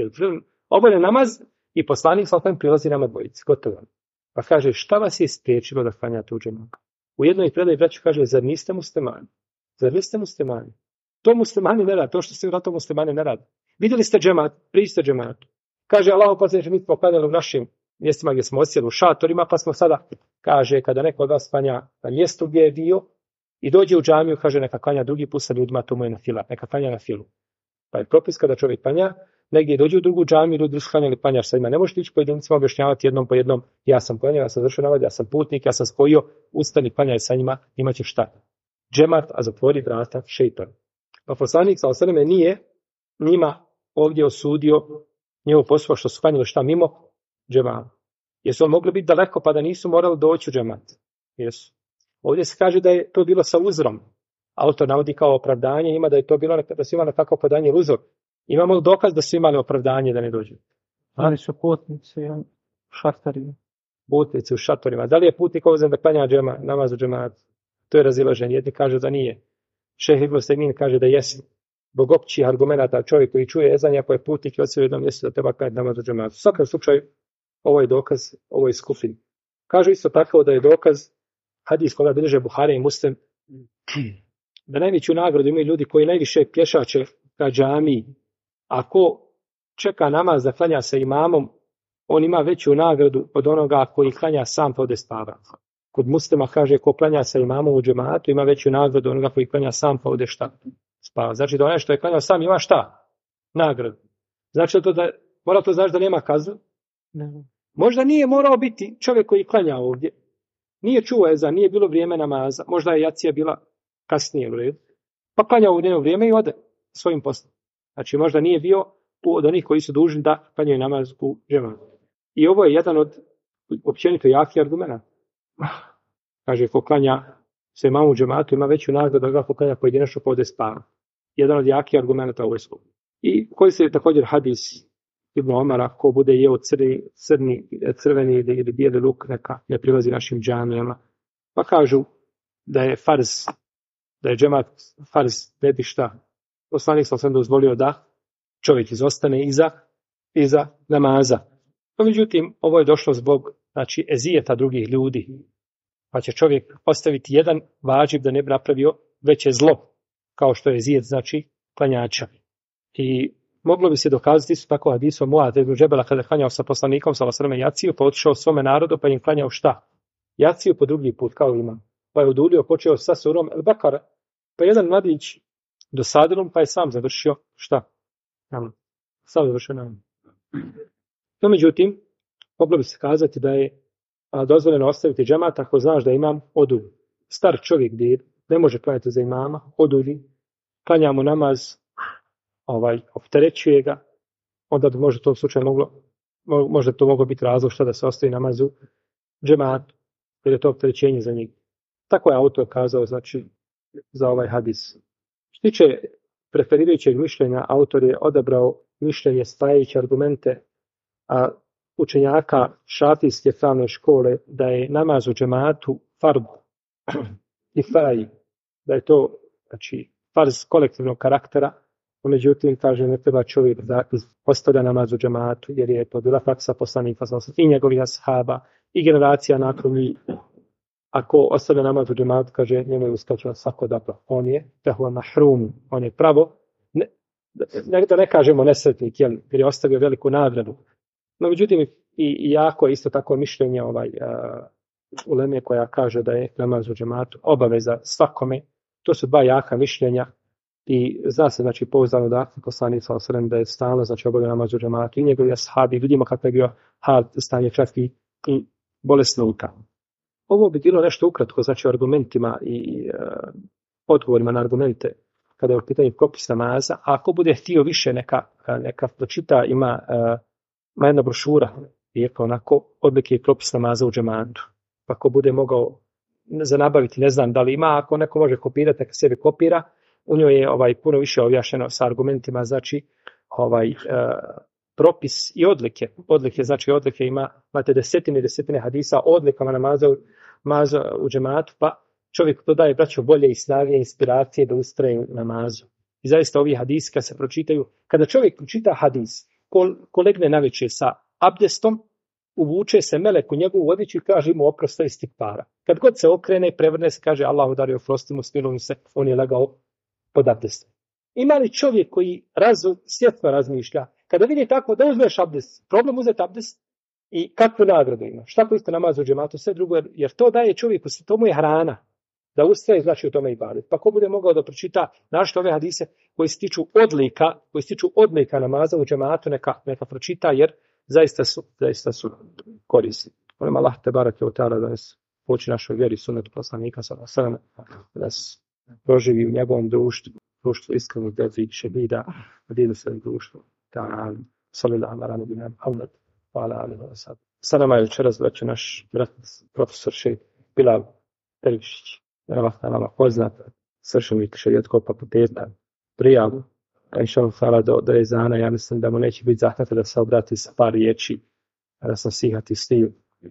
Obavlja namaz i poslanik sallallahu alejhi ve sellem prilazi nama dvojici. Gotovo. Pa kaže, šta vas je spriječilo da klanjate u džematu? U jednoj predaji braću kaže, zar niste muslimani? Zar niste muslimani? To muslimani ne rade, to što se vrato muslimani ne rade. Vidjeli ste džemat, priđite džematu. Kaže, Allahu poslaniče, mi smo klanjali u našim mjestima gdje smo odsjeli u šatorima, pa smo sada, kaže, kada neko od vas klanja na mjestu gdje je bio i dođe u džamiju, kaže, neka klanja drugi put sa ljudima, to mu je na fila, neka klanja na filu. Pa je propis kada čovjek klanja, negdje dođe u drugu džamiju, ljudi su klanjali, klanjaš sa njima. Ne možeš ići pojedincima objašnjavati jednom po jednom, ja sam klanjao, ja sam završio navod, ja sam putnik, ja sam spojio, ustani, klanjaj sa njima, imat ćeš šta? Džemat, a zatvori vrata šejtan. Pa poslanik sallallahu alejhi ve sellem nije njima ovdje osudio njegovo posao što su klanjali šta mimo džemata. Jesu mogli biti daleko pa da nisu morali doći u džemat? Jesu. Ovdje se kaže da je to bilo sa uzrom. Autor navodi kao opravdanje, ima da je to bilo da su imali kakvo opravdanje ili uzor. Imamo dokaz da su imali opravdanje da ne dođu? Ali su putnici u šatorima. Putnici u šatorima. Da li je putnik obvezan da klanja namaz u džematu? To je razilaženje. Jedni kaže da nije. Šejh Ibn Usajmin kaže da jesi. Zbog općih argumenata čovjek koji čuje ezan, ako je putnik i odsvije u jednom mjestu da treba klanjati namaz u džematu. U svakom slučaju, ovo je dokaz, ovo je skupin. Kažu isto tako da je dokaz hadis koga bilježe Buhari i Muslim, da najveću nagradu imaju ljudi koji najviše pješače ka džamiji. Ako čeka namaz da klanja sa imamom, on ima veću nagradu od onoga koji klanja sam pa ode spava. Kod Muslima kaže ko klanja sa imamom u džematu ima veću nagradu od onoga koji klanja sam pa ode šta? Spava. Znači da onaj što je klanjao sam ima šta? Nagradu. Znači mora to znači da nema kaznu? Ne. Možda nije morao biti čovjek koji klanja ovdje. Nije čuo ezan, nije bilo vrijeme namaza. Možda je jacija bila kasnije u redu. Pa klanja u njeno vrijeme i ode svojim poslom. Znači možda nije bio od onih koji su dužni da klanjaju namaz u džematu. I ovo je jedan od općenito jakih argumenta. Kaže, ko klanja se imamu u džematu ima veću nagradu da ko klanja pojedinačno pa ode spava. Jedan od jakih argumenta u ovoj skupini. I koji se također hadis Ibn Omara, ko bude jeo crveni ili bijeli luk, neka ne prilazi našim džamijama. Pa kažu da je farz, da je džemat farz, ne bi šta. Poslanik sam dozvolio da čovjek izostane iza namaza. No, međutim, ovo je došlo zbog ezijeta drugih ljudi. Pa će čovjek ostaviti jedan vađib da ne bi napravio veće zlo, kao što je ezijet, znači klanjača. I moglo bi se dokazati isto tako hadisom Muad ibn Džebela kada je klanjao sa poslanikom sallallahu alejhi ve sellem jaciju, pa otišao svome narodu pa im klanjao šta? Jaciju po drugi put kao imam. Pa je udulio, počeo sa surom El Bekara. Pa jedan mladić dosadilom pa je sam završio šta? Sam završio nam. No međutim, moglo bi se kazati da je dozvoljeno ostaviti džemat ako znaš da imam odulju. Star čovjek ne može klanjati za imama, odulji, klanjamo namaz, opterećuje ga, onda bi možda to u slučaju možda to moglo biti razlog što da se ostavi namaz u džematu, jer je to opterećenje za njega. Tako je autor kazao, znači, za ovaj hadis. Što tiče preferirajućeg mišljenja autor je odabrao mišljenje spajajući argumente učenjaka šafijske pravne škole da je namaz u džematu fard kifaji, da je to znači farz kolektivnog karaktera. Međutim, kaže, ne treba čovjek da ostavlja namaz u džematu, jer je to bila praksa poslanika i njegovih ashaba i generacija nakon njih. Ako ostavlja namaz u džematu, kaže, njemu je uskraćeno svako dobro. On je mahrum, on je pravo, da ne kažemo nesretnik, jer je ostavio veliku nagradu. No, međutim, i jako je isto tako mišljenje uleme koja kaže da je namaz u džematu obaveza svakome. To su dva jaka mišljenja i zna se, znači, pouzdano da poslanik sallallahu alejhi ve sellem da je stalno, znači, obavljao namaz u džematu i njegovi ashabi. Vidimo kako je bio hal stanje čak i bolesnika. Ovo bi bilo nešto ukratko, znači, o argumentima i odgovorima na argumente kada je u pitanju propis namaza. A ako bude htio više, neka pročita, ima jedna brošura, je onako, odlike i propis namaza u džematu. Pa ako bude mogao zanabaviti, ne znam da li ima, ako neko može kopirati, neka sebi kopira. U njoj je puno više objašnjeno sa argumentima, znači propis i odlike. Znači odlike imate desetine hadisa o odlikama namaza u džematu, pa čovjek to daje, braćo, bolje i snage, inspiracije da ustraje u namazu. I zaista ovi hadisi kad se pročitaju, kada čovjek pročita hadis, ko legne navečer sa abdestom, uvuče se melek u njegovu odjeću i kaže mu oprosta i stikfara. Kad god se okrene i prevrne se, kaže Allahu dario, oprosti mu, smiluj se, on je legao pod abdestom. Ima li čovjek koji svjetno razmišlja, kada vidi tako da uzmeš abdest, problem uzeti abdest i kakvu nagradu ima? Šta ko isto namaz u džematu, sve drugo, jer to daje čovjeku, to mu je hrana, da ustraje, znači, u tome i baviti. Pa ko bude mogao da pročita našto ove hadise koji se tiču odlika namaza u džematu, neka pročita, jer zaista su korisni. Molim Allah te barake od ta'ala da nas poči našoj vjeri, sunnetu poslanika sallallahu alejhi ve sellem, da nas proživi u njegovom društvu iskrenih dezi šehida, da dijeli se društvu. Ta'ala, sallallahu ala nabina Muhammed, wa ala alihi wa sahbihi. Sa nama je večeras već naš brat, profesor šejh Bilal Tervišić, nama poznat, svršenik šerijatskog fakulteta, prijavu. Inšallah do ezana, ja mislim da mu neće biti zahtjeva da se obrati sa par riječi, da sam sihati stil.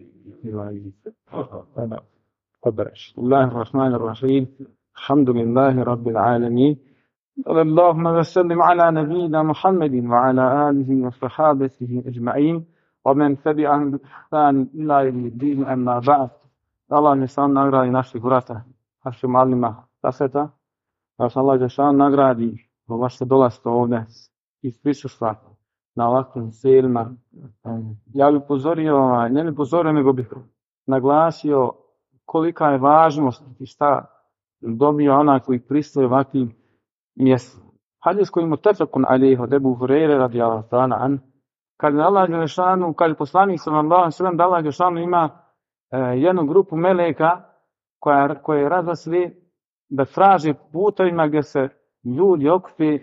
Bismillahirrahmanirrahim. Alhamdulillahi rabbil alamin. Allahumma wa sallim ala nabiyina Muhammedin wa ala alihi wa sahabatihi ajma'in. Wa man tabi'ahum bi ihsan ila yawmiddin, amma ba'd. Allah ne sam nagradi naših brata, naših malima kaseta. Allah je sam nagradi vaše dolasko ovdje iz prisustva na ovakvim selima. Ja bih upozorio, ne bih upozorio, nego bih naglasio kolika je važnost i šta dobio onaj koji pristaje ovakvim mjestima. Hadis koji mu tefekun alejhi od Ebu Hureyre radijallahu ta'ala an, kad Allah dželešanu, kad poslanik sallallahu alejhi ve sellem da Allah dželešanu ima jednu grupu meleka koje razasli da traže putovima gdje se ljudi okupi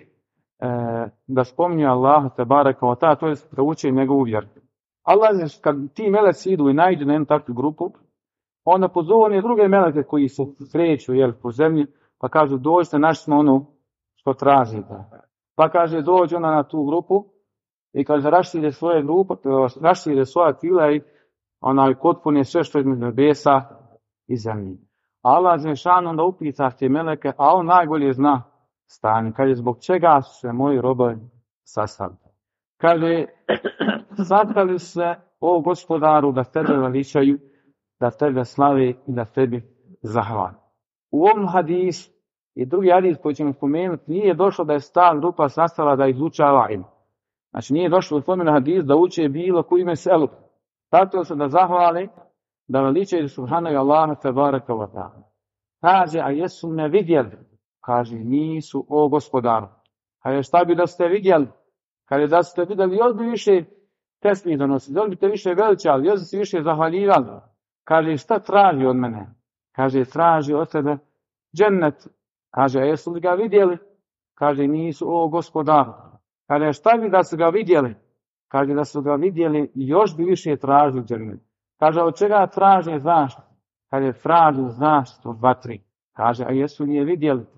da spominju Allaha te bareka wa ta'ala, to je da uče njegovu vjeru. Allah, kad ti meleci idu i najdu na jednu takvu grupu, onda pozovu one druge meleke koji se kreću po zemlji, pa kažu dođite, našli smo ono što tražite. Pa kaže dođe ona na tu grupu i kaže rašire svoje grupe, rašire svoja tila i onaj potpune sve što je između nebesa i zemlji. Allah zešano onda upita te meleke, a on najbolje zna stanje. Kaže, zbog čega su se moji robovi sastali? Kaže, sastali se, o gospodaru, da tebe veličaju, da tebe slave i da tebi zahvali. U ovom hadisu i drugi hadis koji ćemo spomenuti, nije došlo da je ta grupa sastala da izučava im. Znači, nije došlo u spomenu hadis da uče bilo koji meselu. Tako se da zahvali, da veličaju subhanahu Allaha tebareka wa ta'ala. Kaže, a jesu me vidjeli? Kaže, nisu, o gospodaru. Kaže, šta bi da ste vidjeli? Kaže, da ste vidjeli, još bi više tesbih donosili, još bi te više veličali, još bi se više zahvaljivali. Kaže, šta traži od mene? Kaže, traži od tebe džennet. Kaže, a jesu li ga vidjeli? Kaže, nisu, o gospodaru. Kaže, šta bi da su ga vidjeli? Kaže, da su ga vidjeli, još bi više tražili džennet. Kaže, od čega traže zaštitu? Kaže, traži zaštitu od vatri. Kaže, a jesu li je vidjeli?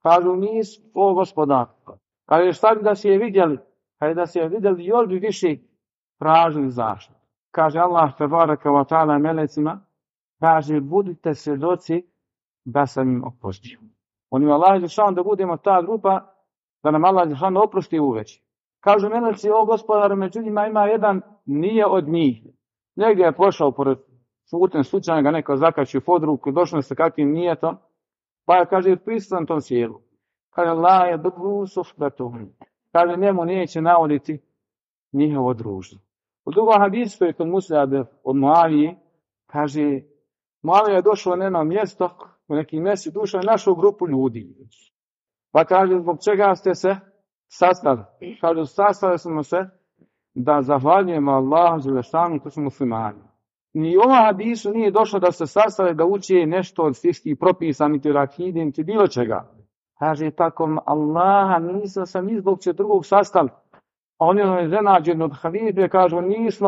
Kažu nisu, o gospodar. Kaže šta bi da si je vidjeli? Kaže da si je vidjeli još bi više tražili zaštitu. Kaže Allah tebaraka wa ta'ala melecima, kaže budite svjedoci da sam im oprostio. Oni Allah Đelešanu da budemo ta grupa, da nam Allah Đelešanu oprosti uveći. Kažu meleci, o gospodaru, među njima ima jedan, nije od njih. Negdje je prošao pored putem slučajno ga neko zakačio podruku, došao sa kakvim nijetom, pa je, kaže, prisutan tom sjelu. Kaže, la je drugu sufbetuhum. Kaže, njemu neće navoditi njihovo društvo. U drugom hadisu je kod Muslima od Muavije, kaže, Muavija je došao na jedno mjesto, u neki mjesec, došao je našu grupu ljudi. Pa kaže, zbog čega ste se sastali? Kaže, sastali smo se da zahvaljujemo Allahu Đelešanu koji smo muslimani. Ni u ovom hadisu nije došlo da se sastali da uči nešto od fiskih propisa, niti rakide, niti bilo čega. Kaže, tako Allaha nisam se ni zbog čega drugog sastali. A oni je iznenađeni od Halide, kažu,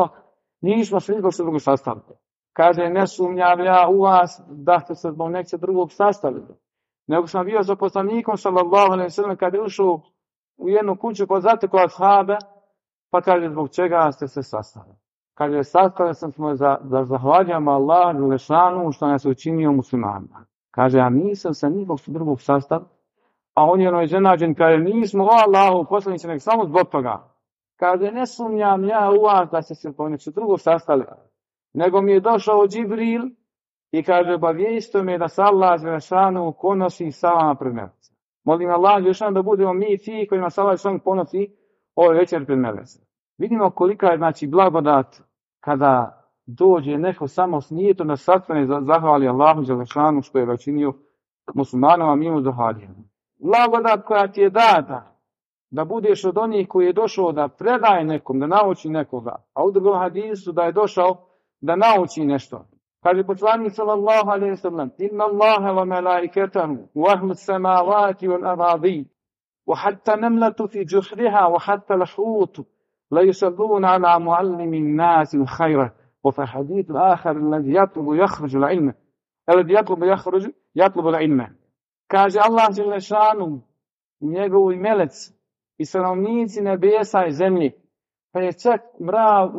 nismo se ni zbog čega drugog sastali. Kaže, ne sumnjam ja u vas da ste se zbog nečeg drugog sastali. Nego sam bio za poslanikom, sallallahu alejhi ve sellem, kad je ušao u jednu kuću pa zatekao ashabe, pa kaže, zbog čega ste se sastali? Kaže, sastali smo da zahvaljujemo Allahu Đelešanu što nas je učinio muslimanima. Kaže, a nisam se ni zbog drugog sastali, a on je iznenađen, kaže, nismo o Allahu poslanici, nego samo zbog toga. Kaže, ne sumnjam ja u vas da ste se zbog nečeg drugog sastali, nego mi je došao Džibril i kaže, obavijestio me da se Allah Đelešanu ponosi sa vama pred melecima. Molim Allah Đelešanu da budemo mi ti kojima se Allah Đelešanu ponosi ove večer pred melecima. Vidimo kolika je, znači, blagodat kada dođe neko samo s nijetom da sastane zahvali Allahu Đelešanu što je učinio muslimanima, mi mu zahvaljujemo. Blagodat koja ti je data da budeš od onih koji je došao da predaje nekom, da nauči nekoga, a u drugom hadisu da je došao da nauči nešto. Kaže poslanik sallallahu alejhi ve sellem: "Inna Allaha wa malaikatahu wa ahlu samawati wal aradi wa hatta namlatu fi juhriha wa hatta al-hut la yusalluna ala muallimi an-nas al-khayra wa fi hadith al-akhar alladhi yatlubu yakhruju al-ilma alladhi yatlubu al-ilma." Kaže Allah dželle šanu, njegovi meleci i stanovnici nebesa i zemlje, pa je čak mrav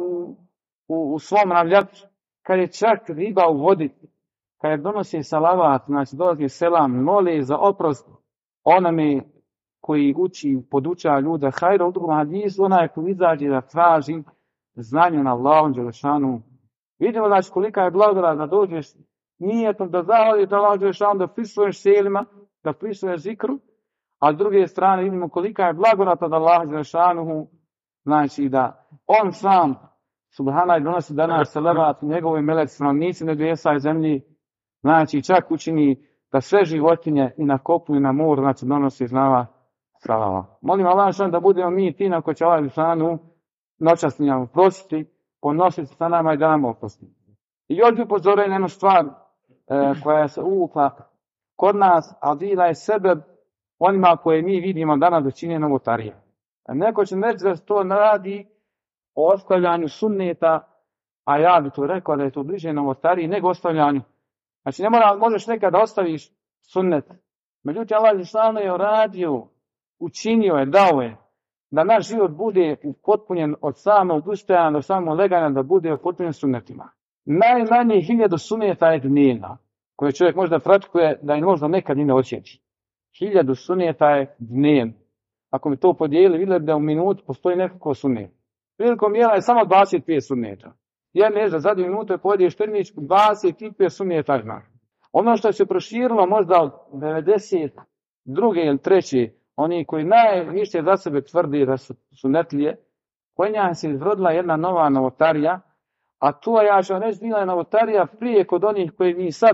u svom mravljaču, kad je čak riba u vodi, kad je donosi salavat, znači dolazi selam, moli za oprost onome koji podučava ljude hajra, u drugom hadisu, onaj koji izađe da traži znanje na Allahom Đelešanu. Vidimo znači kolika je blagodat da dođeš nijetom da zahvališ da Allahom Đelešanu, da prisvoješ selima, da prisvoješ zikru, a s druge strane vidimo kolika je blagodat da Allahom Đelešanu, znači da on sam subhanallah donosi danas salavat njegovoj meleci stanovnici nebesa i zemlji, znači čak učini da sve životinje i na kopnu i na moru, znači donosi znava salavat. Molim Allah da budemo mi ti na koji će Allah Đelešanu noćas nam oprostiti, ponositi sa nama i da nam oprosti. I još bi upozorio na jednu stvar koja se uvukla kod nas, a bila je sebe onima koje mi vidimo danas da čine novotarije. Neko će reći da se to radi o ostavljanju sunneta, a ja bi to rekao da je to bliže novotariji nego ostavljanju. Znači ne možeš nekada da ostaviš sunnet. Međutim, Allah Đelešanu je uradio, učinio je, dao je da naš život bude upotpunjen od samog ustajanja do samog leganja, da bude upotpunjen sunnetima. Najmanje 1000 sunneta je dnevno, koje čovjek možda praktikuje da je možda nekad i ne osjeti. 1000 sunneta je dnevno. Ako mi to podijeli, vidjeli da u minutu postoji nekako sunnet. Prilikom jela je samo 25 sunneta. Jedne za zadnju minutu je pojedeš termičku 25 sunneta ima. Ono što se proširilo možda od 92. ili 3. oni koji najviše za sebe tvrdi da su sunnetlije, kod njih se izrodila jedna nova novotarija, a to ja ću reći bila je novotarija prije kod onih koji mi sad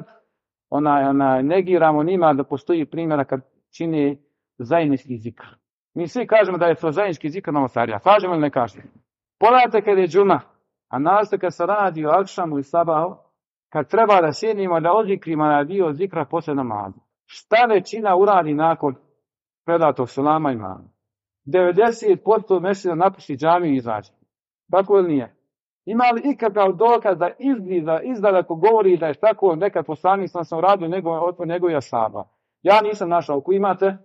negiramo njima da postoji primjera kad čini zajednički zikr. Mi svi kažemo da je to zajednički zikr novotarija. Kažemo ili ne kažemo? Pogledajte kad je džuma, a naravno kad se radi o akšamu i sabahu, kad treba da sjednimo da odzikrimo na dio zikra poslije namaza. Šta većina uradi nakon predatog selama imama? 90% mesila napusti džamiju i izađe. Tako ili nije? Ima li ikakav dokaz da izgleda ako govori da je tako nekad poslanik sam uradio njegovi ashaba? Ja nisam našao. Ako imate,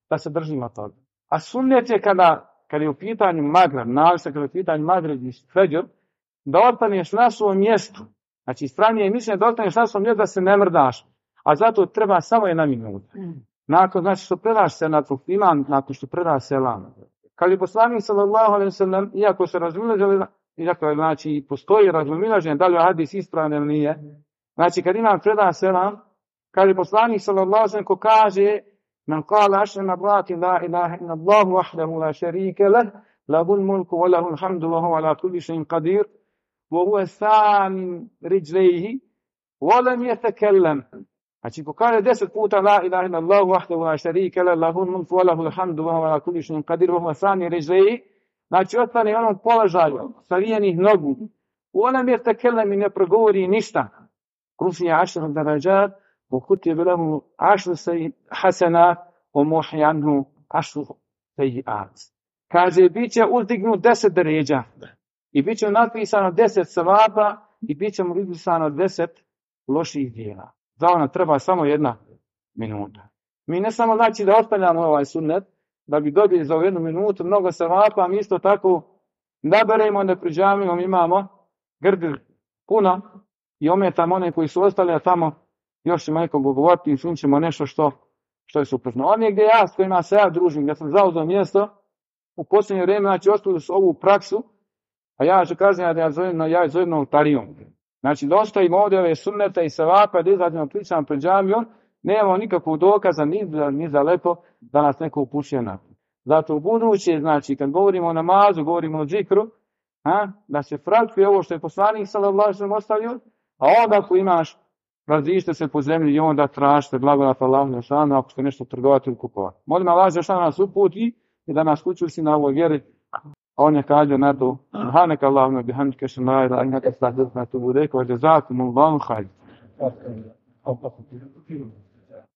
da se držimo toga. A sunnet je kada je u pitanju Magreb, navisno kada je u pitanju Magreb i Fedžr, da ostaneš na svom mjestu. Znači, ispravnije je mišljenje da ostaneš na svom mjestu da se ne mrdaš. A zato treba samo 1 minuta. Nakon, znači, što predaš se na iman, nakon što predaš selam. Kad je poslanik sallallahu alejhi ve sellem, iako se razumilaženje, iako znači postoji razumilaženje da li je hadis ispravan ili nije. Znači, kad imam preda selam, kad je poslanik sallallahu alejhi ve sellem ko kaže: "Man qala ashhadu an la ilaha illa Allah wahdahu la sharika lah, lahul mulku wa lahul hamdu wa huwa ala kulli shay'in qadir, wa huwa sa'in rijlihi wa lam yatakallam." Znači, ko kaže 10 puta la ilaha illa Allah wahdahu la sharika lah, lahul mulku wa lahul hamdu wa huwa ala kulli shay'in qadir, wa huwa sa'in rijlihi, znači ostane u onom položaju savijenih nogu. Wa lam yatakallam, i ne progovori ništa. Rufi'a 10 darajat وكتب له 10 حسنات ومحي عنه 10 سيئات. Kaže, bit će uzdignut 10 deređa i bit će napisano 10 sevapa i bit će mu izbrisano 10 loših djela. Za ono treba samo 1 minuta. Mi ne samo znači da ostavljamo ovaj sunnet, da bi dobili za 1 minutu mnogo sevapa, mi isto tako naberemo da pred džamijom imamo grdi puno i ometamo one koji su ostali, a tamo još ćemo nekog govoriti i čućemo nešto što je suprotno. Oni gdje ja s kojima se ja družim, gdje sam zauzeo mjesto, u posljednje vrijeme, znači, ostavili su ovu praksu, a ja ću kažem da ja zovem notarijom. Znači, da ostavimo ovdje ove sunnete i sevapa, da izađemo pričam pred džamijom, nemamo nikakvog dokaza ni za lepo da nas neko upućuje na to. Zato u buduće, znači, kad govorimo o namazu, govorimo o džikru, da se praktikuje ovo što je poslanik sallallahu alejhi ve sellem ostavio, a onda ako imaš, razište se po zemlji i onda tražite blagodat Allahu dželešanu ako ste nešto trgovati ili kupovati. Molim Allah da nas uputi i da nas učvrsti na ovoj vjeri. On je kaže na to: "Subhanak Allahumma bihamdika ashhadu an la ilaha illa anta astaghfiruka wa atubu ilaik wa jazakumullahu khairan."